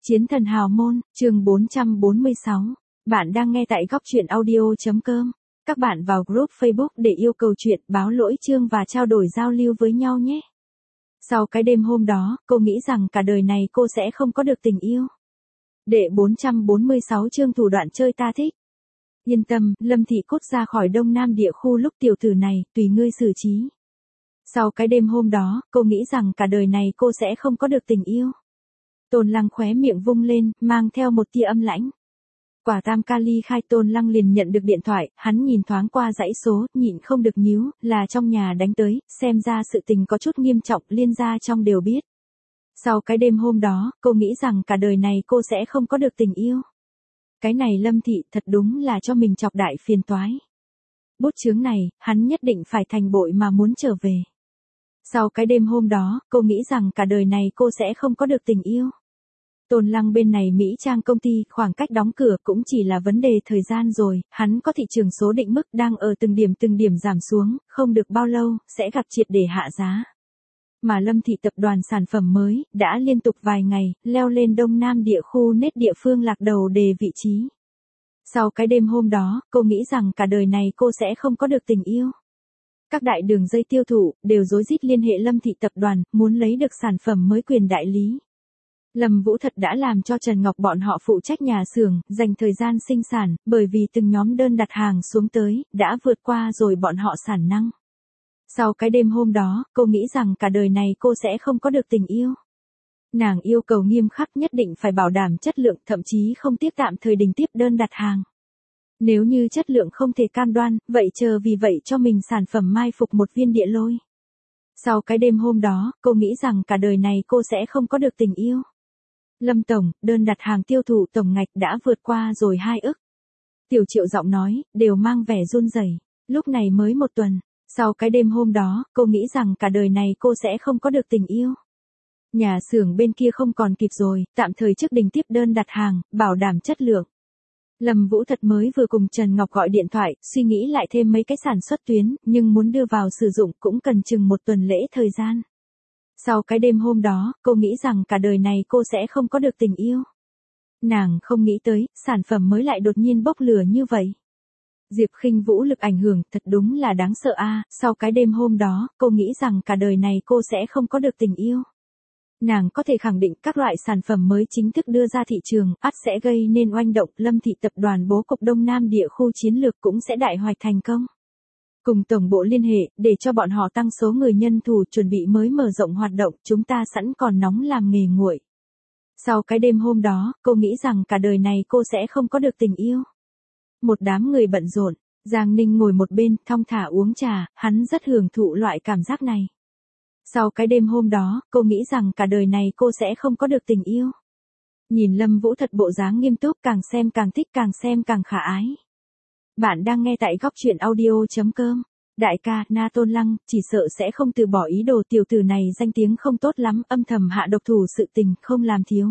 Chiến thần hào môn, chương 446. Bạn đang nghe tại góc truyện audio.com. Các bạn vào group Facebook để yêu cầu chuyện, báo lỗi chương và trao đổi giao lưu với nhau nhé. Sau cái đêm hôm đó, cô nghĩ rằng cả đời này cô sẽ không có được tình yêu. Đệ 446 chương thủ đoạn chơi ta thích. Yên tâm, Lâm Thị cốt ra khỏi Đông Nam địa khu lúc tiểu tử này, tùy ngươi xử trí. Sau cái đêm hôm đó, cô nghĩ rằng cả đời này cô sẽ không có được tình yêu. Tôn Lăng khóe miệng vung lên, mang theo một tia âm lãnh. Quả tam kali khai. Tôn Lăng liền nhận được điện thoại, hắn nhìn thoáng qua dãy số, nhịn không được nhíu, là trong nhà đánh tới, xem ra sự tình có chút nghiêm trọng, liên gia trong đều biết. Sau cái đêm hôm đó, cô nghĩ rằng cả đời này cô sẽ không có được tình yêu. Cái này Lâm Thị thật đúng là cho mình chọc đại phiền toái. Bút chướng này, hắn nhất định phải thành bội mà muốn trở về. Sau cái đêm hôm đó, cô nghĩ rằng cả đời này cô sẽ không có được tình yêu. Tôn Lăng bên này Mỹ Trang công ty, khoảng cách đóng cửa cũng chỉ là vấn đề thời gian rồi, hắn có thị trường số định mức đang ở từng điểm giảm xuống, không được bao lâu, sẽ gặp triệt để hạ giá. Mà Lâm Thị tập đoàn sản phẩm mới, đã liên tục vài ngày, leo lên Đông Nam địa khu nết địa phương lạc đầu đề vị trí. Sau cái đêm hôm đó, cô nghĩ rằng cả đời này cô sẽ không có được tình yêu. Các đại đường dây tiêu thụ, đều rối rít liên hệ Lâm Thị tập đoàn, muốn lấy được sản phẩm mới quyền đại lý. Lâm Vũ Thật đã làm cho Trần Ngọc bọn họ phụ trách nhà xưởng, dành thời gian sinh sản, bởi vì từng nhóm đơn đặt hàng xuống tới, đã vượt qua rồi bọn họ sản năng. Sau cái đêm hôm đó, cô nghĩ rằng cả đời này cô sẽ không có được tình yêu. Nàng yêu cầu nghiêm khắc, nhất định phải bảo đảm chất lượng, thậm chí không tiếc tạm thời đình tiếp đơn đặt hàng. Nếu như chất lượng không thể cam đoan, vậy chờ vì vậy cho mình sản phẩm mai phục một viên địa lôi. Sau cái đêm hôm đó, cô nghĩ rằng cả đời này cô sẽ không có được tình yêu. Lâm tổng, đơn đặt hàng tiêu thụ tổng ngạch đã vượt qua rồi 2 ức. Tiểu Triệu giọng nói, đều mang vẻ run rẩy. Lúc này mới 1 tuần. Sau cái đêm hôm đó, cô nghĩ rằng cả đời này cô sẽ không có được tình yêu. Nhà xưởng bên kia không còn kịp rồi, tạm thời trước đình tiếp đơn đặt hàng, bảo đảm chất lượng. Lâm Vũ Thật mới vừa cùng Trần Ngọc gọi điện thoại, suy nghĩ lại thêm mấy cái sản xuất tuyến, nhưng muốn đưa vào sử dụng cũng cần chừng 1 tuần lễ thời gian. Sau cái đêm hôm đó, cô nghĩ rằng cả đời này cô sẽ không có được tình yêu. Nàng không nghĩ tới, sản phẩm mới lại đột nhiên bốc lửa như vậy. Diệp Khinh Vũ lực ảnh hưởng thật đúng là đáng sợ a. Sau cái đêm hôm đó, cô nghĩ rằng cả đời này cô sẽ không có được tình yêu. Nàng có thể khẳng định các loại sản phẩm mới chính thức đưa ra thị trường, ắt sẽ gây nên oanh động. Lâm Thị tập đoàn bố cục Đông Nam địa khu chiến lược cũng sẽ đại hoạch thành công. Cùng tổng bộ liên hệ, để cho bọn họ tăng số người nhân thủ chuẩn bị mới mở rộng hoạt động, chúng ta sẵn còn nóng làm nghề nguội. Sau cái đêm hôm đó, cô nghĩ rằng cả đời này cô sẽ không có được tình yêu. Một đám người bận rộn, Giang Ninh ngồi một bên, thong thả uống trà, hắn rất hưởng thụ loại cảm giác này. Sau cái đêm hôm đó, cô nghĩ rằng cả đời này cô sẽ không có được tình yêu. Nhìn Lâm Vũ Thật bộ dáng nghiêm túc, càng xem càng thích, càng xem càng khả ái. Bạn đang nghe tại góc truyện audio.com. Đại ca, Na Tôn Lăng, chỉ sợ sẽ không từ bỏ ý đồ, tiểu tử này danh tiếng không tốt lắm, âm thầm hạ độc thủ sự tình, không làm thiếu.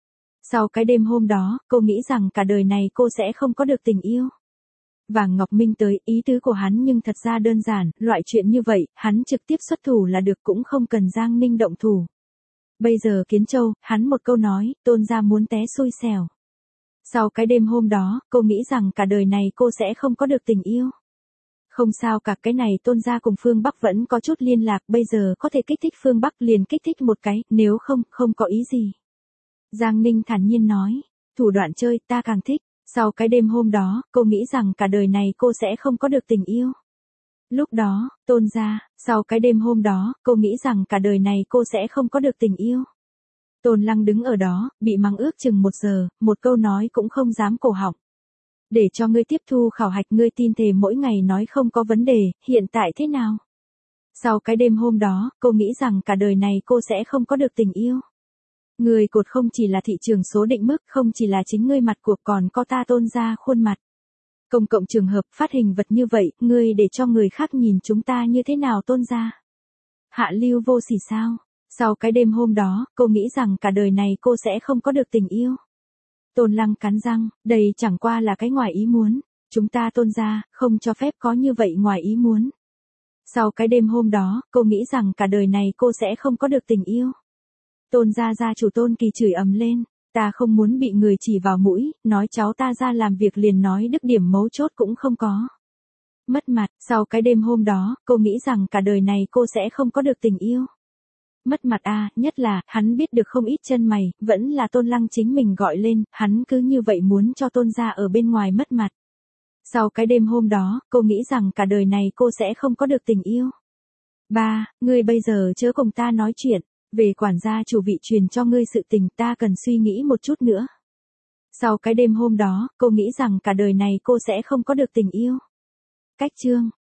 Sau cái đêm hôm đó, cô nghĩ rằng cả đời này cô sẽ không có được tình yêu. Vàng Ngọc Minh tới, ý tứ của hắn nhưng thật ra đơn giản, loại chuyện như vậy, hắn trực tiếp xuất thủ là được, cũng không cần Giang Ninh động thủ. Bây giờ Kiến Châu, hắn một câu nói, Tôn gia muốn té xui xẻo. Sau cái đêm hôm đó, cô nghĩ rằng cả đời này cô sẽ không có được tình yêu. Không sao cả, cái này Tôn gia cùng Phương Bắc vẫn có chút liên lạc, bây giờ có thể kích thích Phương Bắc liền kích thích một cái, nếu không, không có ý gì. Giang Ninh thản nhiên nói, thủ đoạn chơi ta càng thích. Sau cái đêm hôm đó, cô nghĩ rằng cả đời này cô sẽ không có được tình yêu. Lúc đó, Tôn gia, sau cái đêm hôm đó, cô nghĩ rằng cả đời này cô sẽ không có được tình yêu. Tôn Lăng đứng ở đó, bị mắng ước chừng 1 giờ, một câu nói cũng không dám cổ họng. Để cho ngươi tiếp thu khảo hạch, ngươi tin thề mỗi ngày nói không có vấn đề, hiện tại thế nào? Sau cái đêm hôm đó, cô nghĩ rằng cả đời này cô sẽ không có được tình yêu. Người cột không chỉ là thị trường số định mức, không chỉ là chính ngươi mặt cuộc, còn có ta Tôn gia khuôn mặt. Công cộng trường hợp phát hình vật như vậy, ngươi để cho người khác nhìn chúng ta như thế nào Tôn gia? Hạ lưu vô sỉ sao? Sau cái đêm hôm đó, cô nghĩ rằng cả đời này cô sẽ không có được tình yêu. Tôn Lăng cắn răng, đây chẳng qua là cái ngoài ý muốn. Chúng ta Tôn gia, không cho phép có như vậy ngoài ý muốn. Sau cái đêm hôm đó, cô nghĩ rằng cả đời này cô sẽ không có được tình yêu. Tôn gia gia chủ Tôn Kỳ chửi ầm lên. Ta không muốn bị người chỉ vào mũi, nói cháu ta ra làm việc liền nói đức điểm mấu chốt cũng không có. Mất mặt, sau cái đêm hôm đó, cô nghĩ rằng cả đời này cô sẽ không có được tình yêu. Mất mặt nhất là, hắn biết được không ít chân mày, vẫn là Tôn Lăng chính mình gọi lên, hắn cứ như vậy muốn cho Tôn gia ở bên ngoài mất mặt. Sau cái đêm hôm đó, cô nghĩ rằng cả đời này cô sẽ không có được tình yêu. Ba, ngươi bây giờ chớ cùng ta nói chuyện, về quản gia chủ vị truyền cho ngươi sự tình ta cần suy nghĩ một chút nữa. Sau cái đêm hôm đó, cô nghĩ rằng cả đời này cô sẽ không có được tình yêu. Cách chương